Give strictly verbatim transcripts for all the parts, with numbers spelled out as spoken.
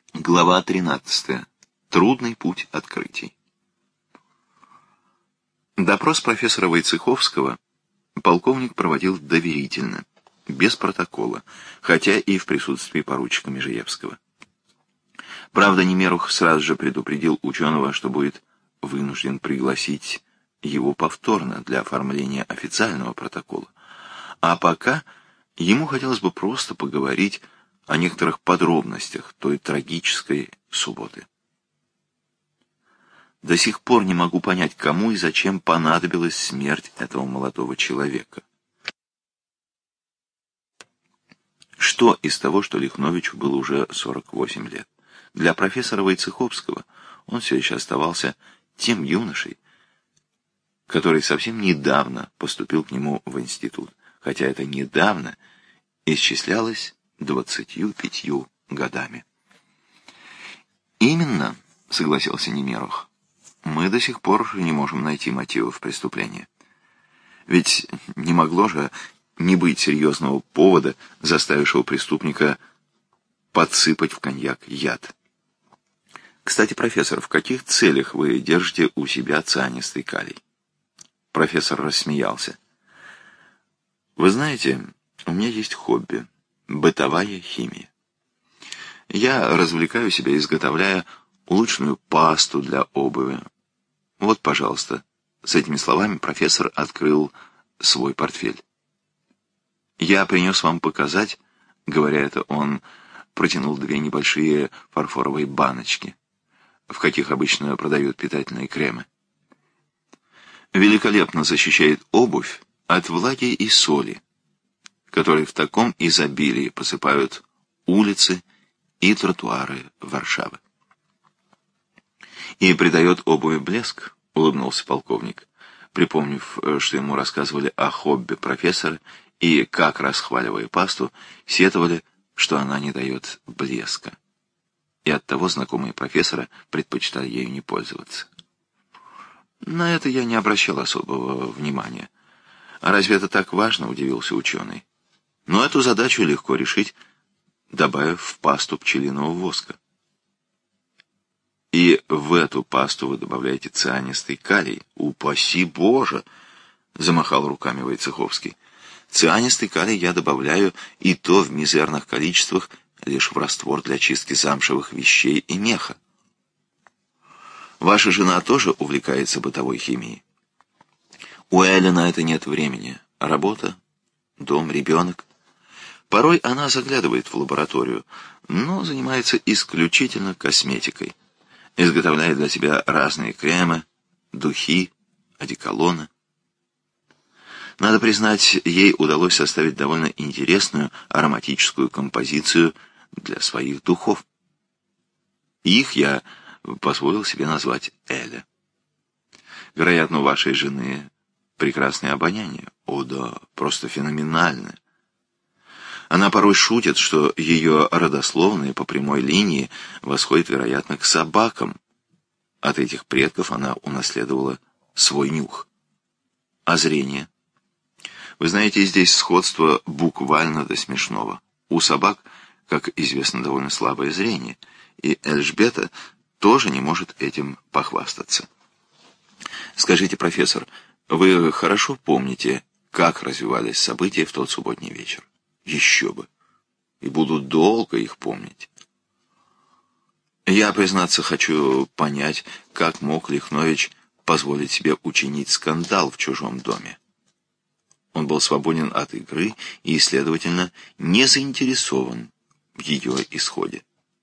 Глава тринадцатая. Трудный путь открытий. Допрос профессора Войцеховского полковник проводил доверительно, без протокола, хотя и в присутствии поручика Межиевского. Правда, Немерух сразу же предупредил ученого, что будет вынужден пригласить его повторно для оформления официального протокола. А пока ему хотелось бы просто поговорить о некоторых подробностях той трагической субботы. До сих пор не могу понять, кому и зачем понадобилась смерть этого молодого человека. Что из того, что Лихновичу было уже сорок восемь лет? Для профессора Войцеховского он все еще оставался тем юношей, который совсем недавно поступил к нему в институт, хотя это недавно исчислялось двадцатью пятью годами. «Именно», — согласился Немерух, — «мы до сих пор не можем найти мотивов преступления. Ведь не могло же не быть серьезного повода, заставившего преступника подсыпать в коньяк яд. Кстати, профессор, в каких целях вы держите у себя цианистый калий?» Профессор рассмеялся. «Вы знаете, у меня есть хобби — бытовая химия. Я развлекаю себя, изготовляя улучшенную пасту для обуви. Вот, пожалуйста». С этими словами профессор открыл свой портфель. «Я принес вам показать», — говоря это, он протянул две небольшие фарфоровые баночки, в каких обычно продают питательные кремы. «Великолепно защищает обувь от влаги и соли, которые в таком изобилии посыпают улицы и тротуары Варшавы. И придает обуви блеск», — улыбнулся полковник, припомнив, что ему рассказывали о хобби профессора и, как, расхваливая пасту, сетовали, что она не дает блеска. И оттого знакомые профессора предпочитали ею не пользоваться. «На это я не обращал особого внимания. А разве это так важно?» — удивился ученый. «Но эту задачу легко решить, добавив в пасту пчелиного воска». «И в эту пасту вы добавляете цианистый калий? Упаси Боже!» — замахал руками Войцеховский. «Цианистый калий я добавляю, и то в мизерных количествах, лишь в раствор для чистки замшевых вещей и меха. Ваша жена тоже увлекается бытовой химией?» «У Эли на это нет времени. Работа, дом, ребенок. Порой она заглядывает в лабораторию, но занимается исключительно косметикой. Изготовляет для себя разные кремы, духи, одеколоны. Надо признать, ей удалось составить довольно интересную ароматическую композицию для своих духов. Их я позволил себе назвать Эля. Вероятно, у вашей жены прекрасное обоняние. О да, просто феноменальное. Она порой шутит, что ее родословные по прямой линии восходят, вероятно, к собакам. От этих предков она унаследовала свой нюх. А зрение? Вы знаете, здесь сходство буквально до смешного. У собак, как известно, довольно слабое зрение, и Эльжбета тоже не может этим похвастаться. Скажите, профессор, вы хорошо помните, как развивались события в тот субботний вечер? Еще бы. И буду долго их помнить. Я, признаться, хочу понять, как мог Лихнович позволить себе учинить скандал в чужом доме. Он был свободен от игры и, следовательно, не заинтересован в ее исходе.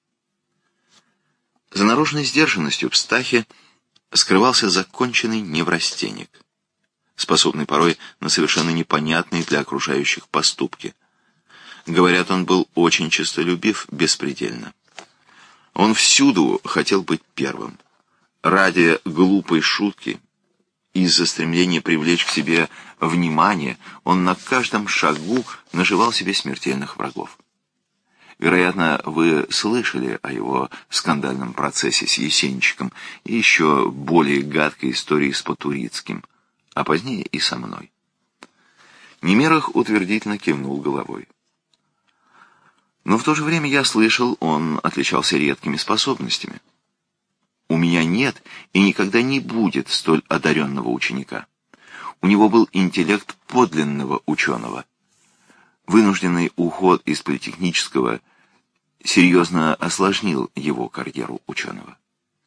За наружной сдержанностью в Стахе скрывался законченный неврастенник, способный порой на совершенно непонятные для окружающих поступки. Говорят, он был очень честолюбив беспредельно. Он всюду хотел быть первым. Ради глупой шутки, из-за стремления привлечь к себе внимание, он на каждом шагу наживал себе смертельных врагов. Вероятно, вы слышали о его скандальном процессе с Есенчиком и еще более гадкой истории с Потурицким, а позднее и со мной. Немерух утвердительно кивнул головой. Но в то же время я слышал, он отличался редкими способностями. У меня нет и никогда не будет столь одаренного ученика. У него был интеллект подлинного ученого. Вынужденный уход из политехнического серьезно осложнил его карьеру ученого.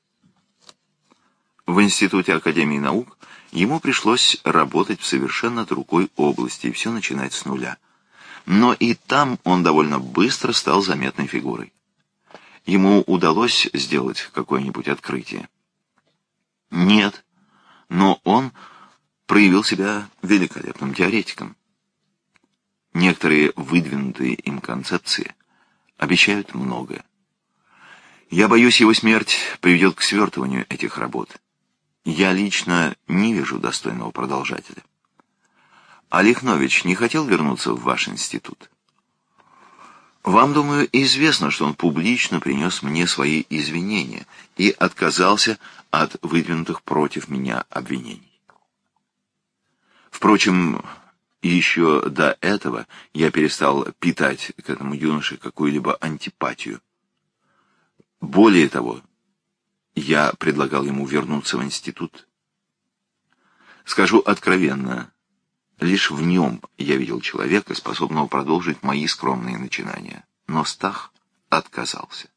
В Институте Академии наук ему пришлось работать в совершенно другой области и все начинать с нуля. Но и там он довольно быстро стал заметной фигурой. Ему удалось сделать какое-нибудь открытие? Нет, но он проявил себя великолепным теоретиком. Некоторые выдвинутые им концепции обещают многое. Я боюсь, его смерть приведет к свертыванию этих работ. Я лично не вижу достойного продолжателя. А Лихнович не хотел вернуться в ваш институт? Вам, думаю, известно, что он публично принес мне свои извинения и отказался от выдвинутых против меня обвинений. Впрочем, еще до этого я перестал питать к этому юноше какую-либо антипатию. Более того, я предлагал ему вернуться в институт. Скажу откровенно, лишь в нем я видел человека, способного продолжить мои скромные начинания. Но Стах отказался.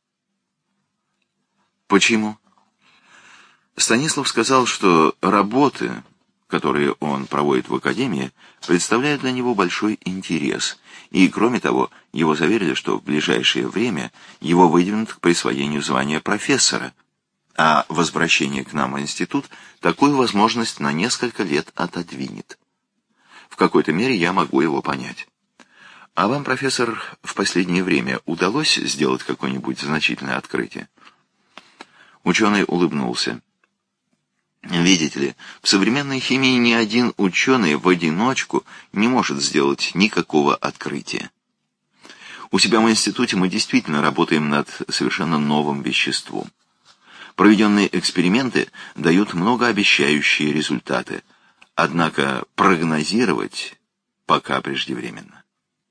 Почему? Станислав сказал, что работы, которые он проводит в академии, представляют для него большой интерес. И, кроме того, его заверили, что в ближайшее время его выдвинут к присвоению звания профессора, а возвращение к нам в институт такую возможность на несколько лет отодвинет. В какой-то мере я могу его понять. А вам, профессор, в последнее время удалось сделать какое-нибудь значительное открытие? Ученый улыбнулся. Видите ли, в современной химии ни один ученый в одиночку не может сделать никакого открытия. У себя в институте мы действительно работаем над совершенно новым веществом. Проведенные эксперименты дают многообещающие результаты, однако прогнозировать пока преждевременно.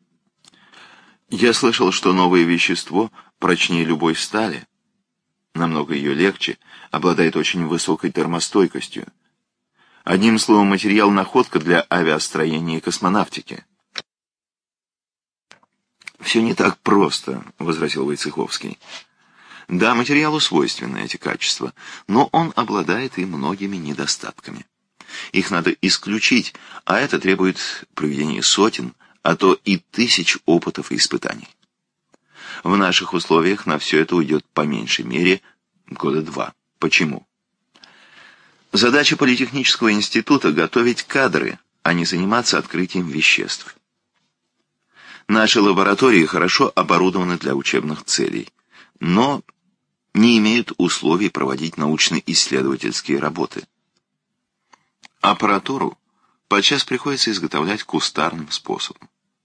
Я слышал, что новое вещество прочнее любой стали, намного ее легче, обладает очень высокой термостойкостью. Одним словом, материал находка для авиастроения и космонавтики. «Все не так просто», — возразил Войцеховский. «Да, материалу свойственны эти качества, но он обладает и многими недостатками. Их надо исключить, а это требует проведения сотен, а то и тысяч опытов и испытаний. В наших условиях на все это уйдет по меньшей мере года два. Почему? Задача Политехнического института — готовить кадры, а не заниматься открытием веществ. Наши лаборатории хорошо оборудованы для учебных целей, но не имеют условий проводить научно-исследовательские работы. Аппаратуру подчас приходится изготовлять кустарным способом.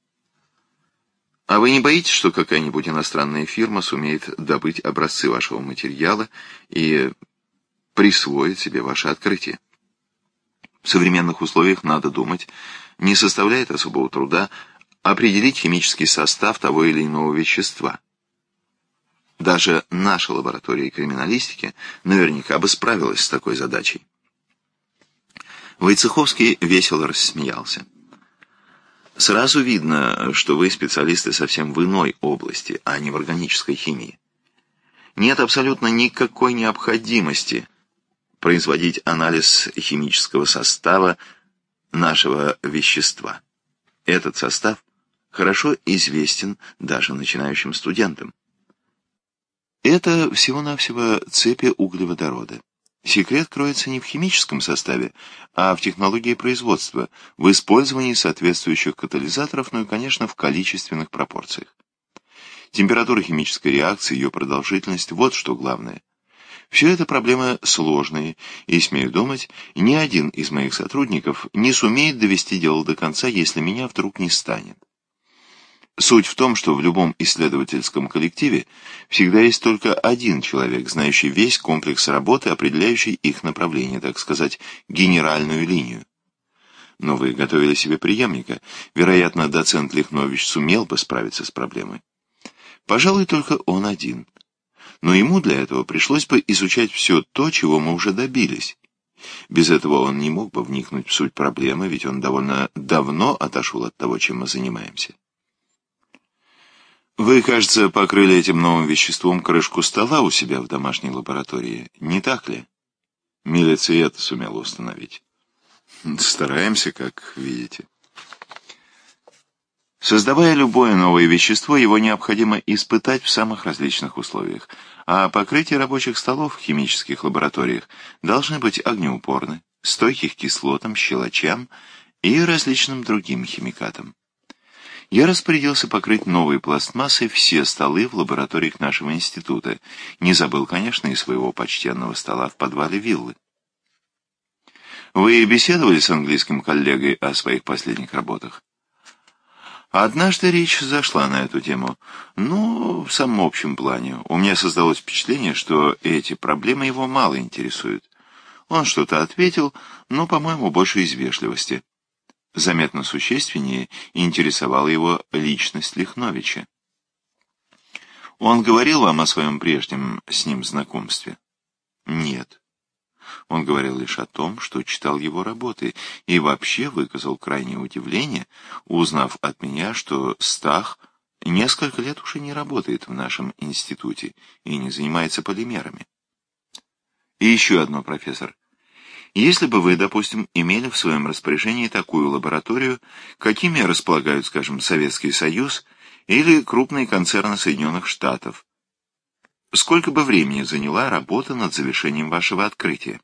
А вы не боитесь, что какая-нибудь иностранная фирма сумеет добыть образцы вашего материала и присвоить себе ваше открытие? В современных условиях, надо думать, не составляет особого труда определить химический состав того или иного вещества. Даже наша лаборатория криминалистики наверняка бы справилась с такой задачей. Войцеховский весело рассмеялся. Сразу видно, что вы специалисты совсем в иной области, а не в органической химии. Нет абсолютно никакой необходимости производить анализ химического состава нашего вещества. Этот состав хорошо известен даже начинающим студентам. Это всего-навсего цепи углеводорода. Секрет кроется не в химическом составе, а в технологии производства, в использовании соответствующих катализаторов, ну и, конечно, в количественных пропорциях. Температура химической реакции, ее продолжительность – вот что главное. Все это проблемы сложные, и, смею думать, ни один из моих сотрудников не сумеет довести дело до конца, если меня вдруг не станет. Суть в том, что в любом исследовательском коллективе всегда есть только один человек, знающий весь комплекс работы, определяющий их направление, так сказать, генеральную линию. Но вы готовили себе преемника. Вероятно, доцент Лихнович сумел бы справиться с проблемой. Пожалуй, только он один. Но ему для этого пришлось бы изучать все то, чего мы уже добились. Без этого он не мог бы вникнуть в суть проблемы, ведь он довольно давно отошел от того, чем мы занимаемся. Вы, кажется, покрыли этим новым веществом крышку стола у себя в домашней лаборатории, не так ли? Милица и это сумела установить. Стараемся, как видите. Создавая любое новое вещество, его необходимо испытать в самых различных условиях, а покрытия рабочих столов в химических лабораториях должны быть огнеупорны, стойки к кислотам, щелочам и различным другим химикатам. Я распорядился покрыть новой пластмассой все столы в лабораториях нашего института, не забыл, конечно, и своего почтенного стола в подвале виллы. Вы беседовали с английским коллегой о своих последних работах? Однажды речь зашла на эту тему, но в самом общем плане. У меня создалось впечатление, что эти проблемы его мало интересуют. Он что-то ответил, но, по-моему, больше из вежливости. Заметно существеннее интересовала его личность Лихновича. Он говорил вам о своем прежнем с ним знакомстве? Нет. Он говорил лишь о том, что читал его работы, и вообще выказал крайнее удивление, узнав от меня, что Стах несколько лет уже не работает в нашем институте и не занимается полимерами. И еще одно, профессор. Если бы вы, допустим, имели в своем распоряжении такую лабораторию, какими располагают, скажем, Советский Союз или крупные концерны Соединенных Штатов, сколько бы времени заняла работа над завершением вашего открытия?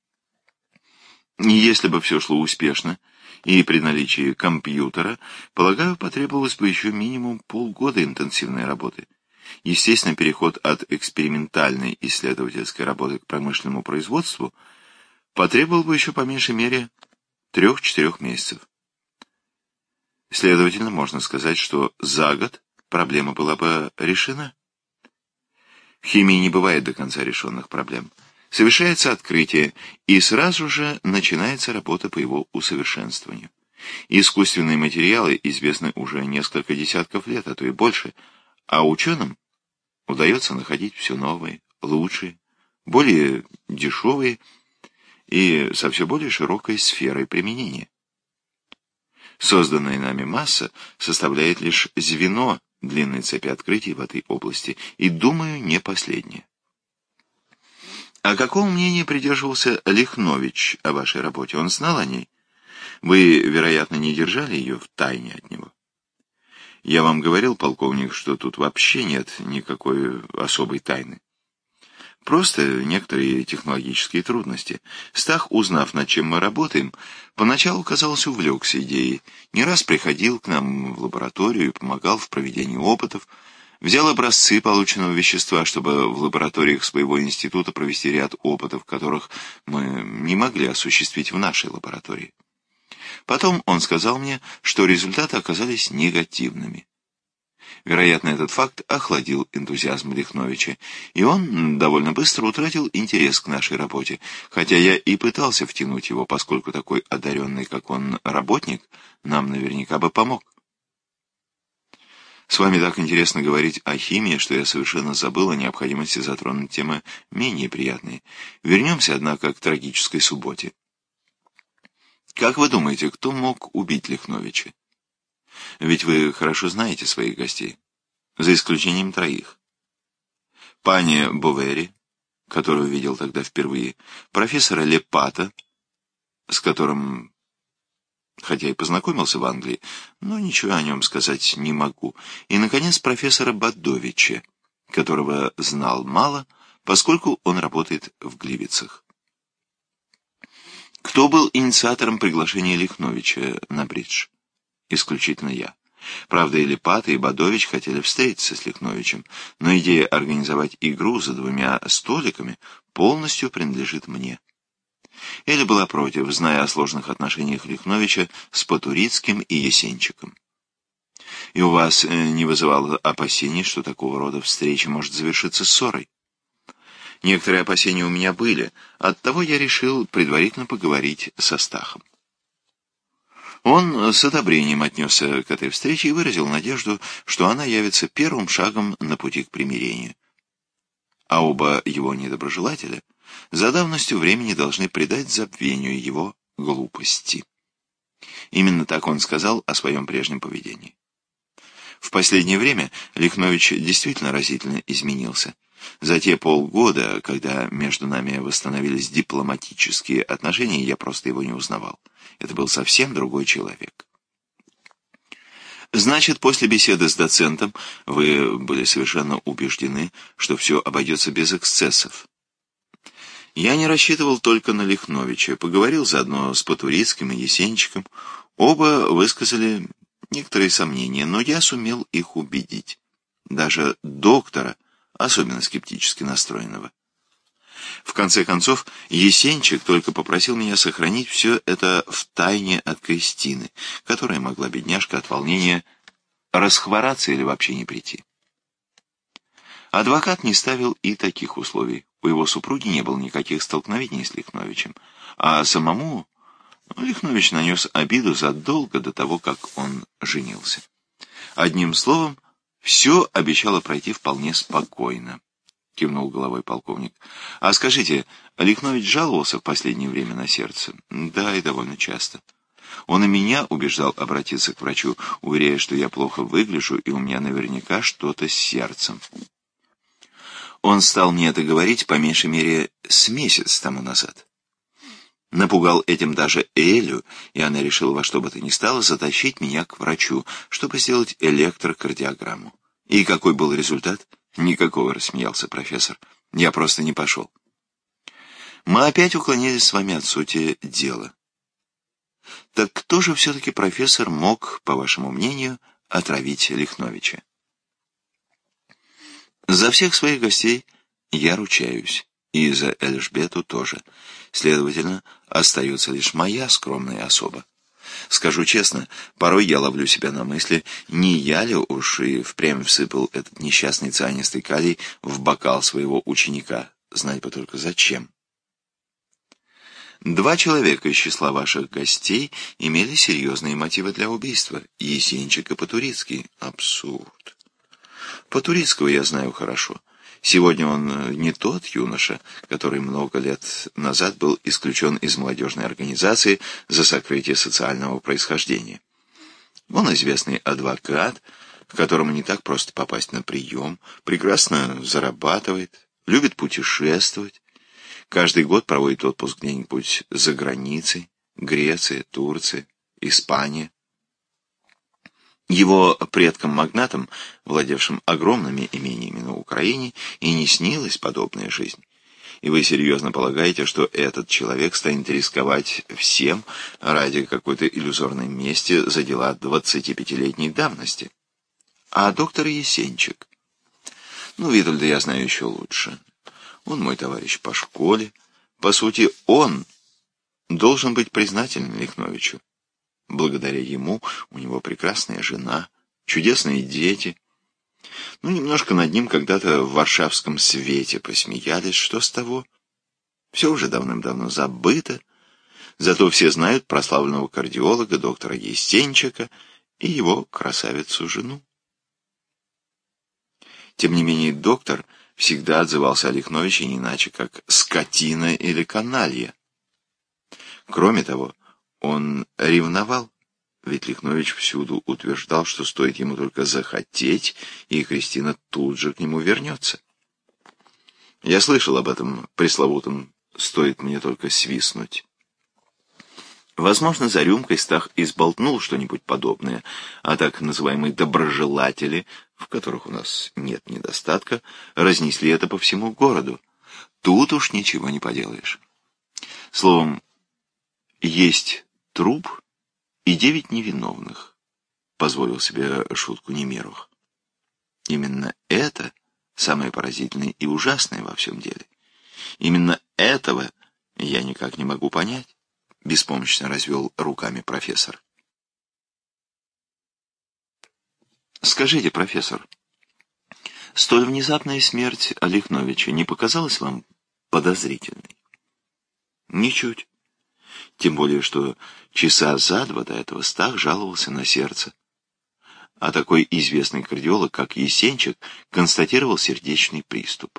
Если бы все шло успешно, и при наличии компьютера, полагаю, потребовалось бы еще минимум полгода интенсивной работы. Естественно, переход от экспериментальной исследовательской работы к промышленному производству потребовал бы еще по меньшей мере трех-четырех месяцев. Следовательно, можно сказать, что за год проблема была бы решена. В химии не бывает до конца решенных проблем. Совершается открытие, и сразу же начинается работа по его усовершенствованию. Искусственные материалы известны уже несколько десятков лет, а то и больше, а ученым удается находить все новые, лучшие, более дешевые и со все более широкой сферой применения. Созданная нами масса составляет лишь звено длинной цепи открытий в этой области, и, думаю, не последнее. А какого мнения придерживался Лихнович о вашей работе? Он знал о ней? Вы, вероятно, не держали ее в тайне от него. Я вам говорил, полковник, что тут вообще нет никакой особой тайны. Просто некоторые технологические трудности. Стах, узнав, над чем мы работаем, поначалу, казалось, увлекся идеей. Не раз приходил к нам в лабораторию и помогал в проведении опытов, взял образцы полученного вещества, чтобы в лабораториях своего института провести ряд опытов, которых мы не могли осуществить в нашей лаборатории. Потом он сказал мне, что результаты оказались негативными. Вероятно, этот факт охладил энтузиазм Лихновича, и он довольно быстро утратил интерес к нашей работе, хотя я и пытался втянуть его, поскольку такой одаренный, как он, работник, нам наверняка бы помог. С вами так интересно говорить о химии, что я совершенно забыл о необходимости затронуть темы менее приятные. Вернемся, однако, к трагической субботе. Как вы думаете, кто мог убить Лихновича? Ведь вы хорошо знаете своих гостей, за исключением троих. Пани Бовери, которую видел тогда впервые, профессора Лепата, с которым, хотя и познакомился в Англии, но ничего о нем сказать не могу, и, наконец, профессора Бадовича, которого знал мало, поскольку он работает в Гливицах. Кто был инициатором приглашения Лихновича на бридж? Исключительно я. Правда, и Лепата, и Бадович хотели встретиться с Лихновичем, но идея организовать игру за двумя столиками полностью принадлежит мне. Эля была против, зная о сложных отношениях Лихновича с Потурицким и Есенчиком. И у вас не вызывало опасений, что такого рода встреча может завершиться ссорой? Некоторые опасения у меня были, оттого я решил предварительно поговорить со Стахом. Он с одобрением отнесся к этой встрече и выразил надежду, что она явится первым шагом на пути к примирению. А оба его недоброжелателя за давностью времени должны предать забвению его глупости. Именно так он сказал о своем прежнем поведении. В последнее время Лихнович действительно разительно изменился. За те полгода, когда между нами восстановились дипломатические отношения, я просто его не узнавал. Это был совсем другой человек. Значит, после беседы с доцентом вы были совершенно убеждены, что все обойдется без эксцессов. Я не рассчитывал только на Лихновича. Поговорил заодно с Потурицким и Есенчиком. Оба высказали некоторые сомнения, но я сумел их убедить. Даже доктора, особенно скептически настроенного. В конце концов, Есенчик только попросил меня сохранить все это в тайне от Кристины, которая могла, бедняжка, от волнения расхвораться или вообще не прийти. Адвокат не ставил и таких условий. У его супруги не было никаких столкновений с Лихновичем, а самому Лихнович нанес обиду задолго до того, как он женился. Одним словом, все обещало пройти вполне спокойно. — кивнул головой полковник. — А скажите, Лихнович жаловался в последнее время на сердце? — Да, и довольно часто. Он и меня убеждал обратиться к врачу, уверяя, что я плохо выгляжу, и у меня наверняка что-то с сердцем. Он стал мне это говорить, по меньшей мере, с месяц тому назад. Напугал этим даже Элю, и она решила во что бы то ни стало затащить меня к врачу, чтобы сделать электрокардиограмму. И какой был результат? Никакого, рассмеялся профессор. Я просто не пошел. Мы опять уклонились с вами от сути дела. Так кто же все-таки, профессор, мог, по вашему мнению, отравить Лихновича? За всех своих гостей я ручаюсь, и за Эльжбету тоже. Следовательно, остается лишь моя скромная особа. Скажу честно, порой я ловлю себя на мысли, не я ли уж и впрямь всыпал этот несчастный цианистый калий в бокал своего ученика, знать бы только зачем. Два человека из числа ваших гостей имели серьезные мотивы для убийства, Есенчик и Потурицкий. Абсурд. Потурицкого я знаю хорошо. Сегодня он не тот юноша, который много лет назад был исключен из молодежной организации за сокрытие социального происхождения. Он известный адвокат, к которому не так просто попасть на прием, прекрасно зарабатывает, любит путешествовать, каждый год проводит отпуск где-нибудь за границей, Греция, Турция, Испания. Его предкам-магнатам, владевшим огромными имениями на Украине, и не снилась подобная жизнь. И вы серьезно полагаете, что этот человек станет рисковать всем ради какой-то иллюзорной мести за дела двадцатипятилетней давности? А доктор Есенчик? Ну, Витальда я знаю еще лучше. Он мой товарищ по школе. По сути, он должен быть признателен Лихновичу. Благодаря ему у него прекрасная жена, чудесные дети. Ну, немножко над ним когда-то в варшавском свете посмеялись. Что с того? Все уже давным-давно забыто. Зато все знают прославленного кардиолога доктора Есенчика и его красавицу-жену. Тем не менее, доктор всегда отзывался о Лихновиче не иначе, как скотина или каналья. Кроме того, он ревновал, ведь Лихнович всюду утверждал, что стоит ему только захотеть, и Кристина тут же к нему вернется. Я слышал об этом пресловутом «стоит мне только свистнуть». Возможно, за рюмкой Стах изболтнул что-нибудь подобное, а так называемые доброжелатели, в которых у нас нет недостатка, разнесли это по всему городу. Тут уж ничего не поделаешь. Словом, есть труп и девять невиновных, позволил себе шутку Немировых. Именно это самое поразительное и ужасное во всем деле. Именно этого я никак не могу понять, беспомощно развел руками профессор. Скажите, профессор, столь внезапная смерть Лихновича не показалась вам подозрительной? Ничуть. Тем более, что часа за два до этого Стах жаловался на сердце. А такой известный кардиолог, как Есенчик, констатировал сердечный приступ.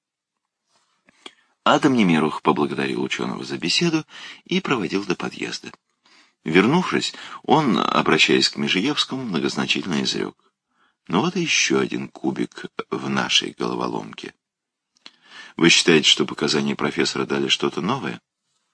Адам Немерух поблагодарил ученого за беседу и проводил до подъезда. Вернувшись, он, обращаясь к Межиевскому, многозначительно изрек: «Ну вот и еще один кубик в нашей головоломке. Вы считаете, что показания профессора дали что-то новое?»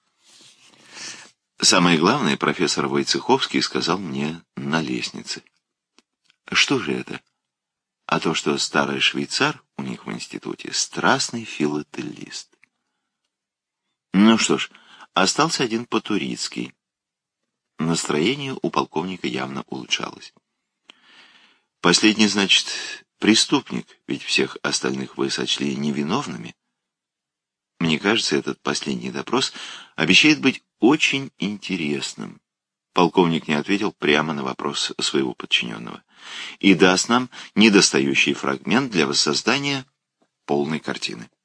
«Самое главное, профессор Войцеховский сказал мне на лестнице». «Что же это?» «А то, что старый швейцар у них в институте страстный филателист». Ну что ж, остался один Потурицкий. Настроение у полковника явно улучшалось. «Последний, значит, преступник, ведь всех остальных вы сочли невиновными. Мне кажется, этот последний допрос обещает быть очень интересным». Полковник не ответил прямо на вопрос своего подчиненного и даст нам недостающий фрагмент для воссоздания полной картины.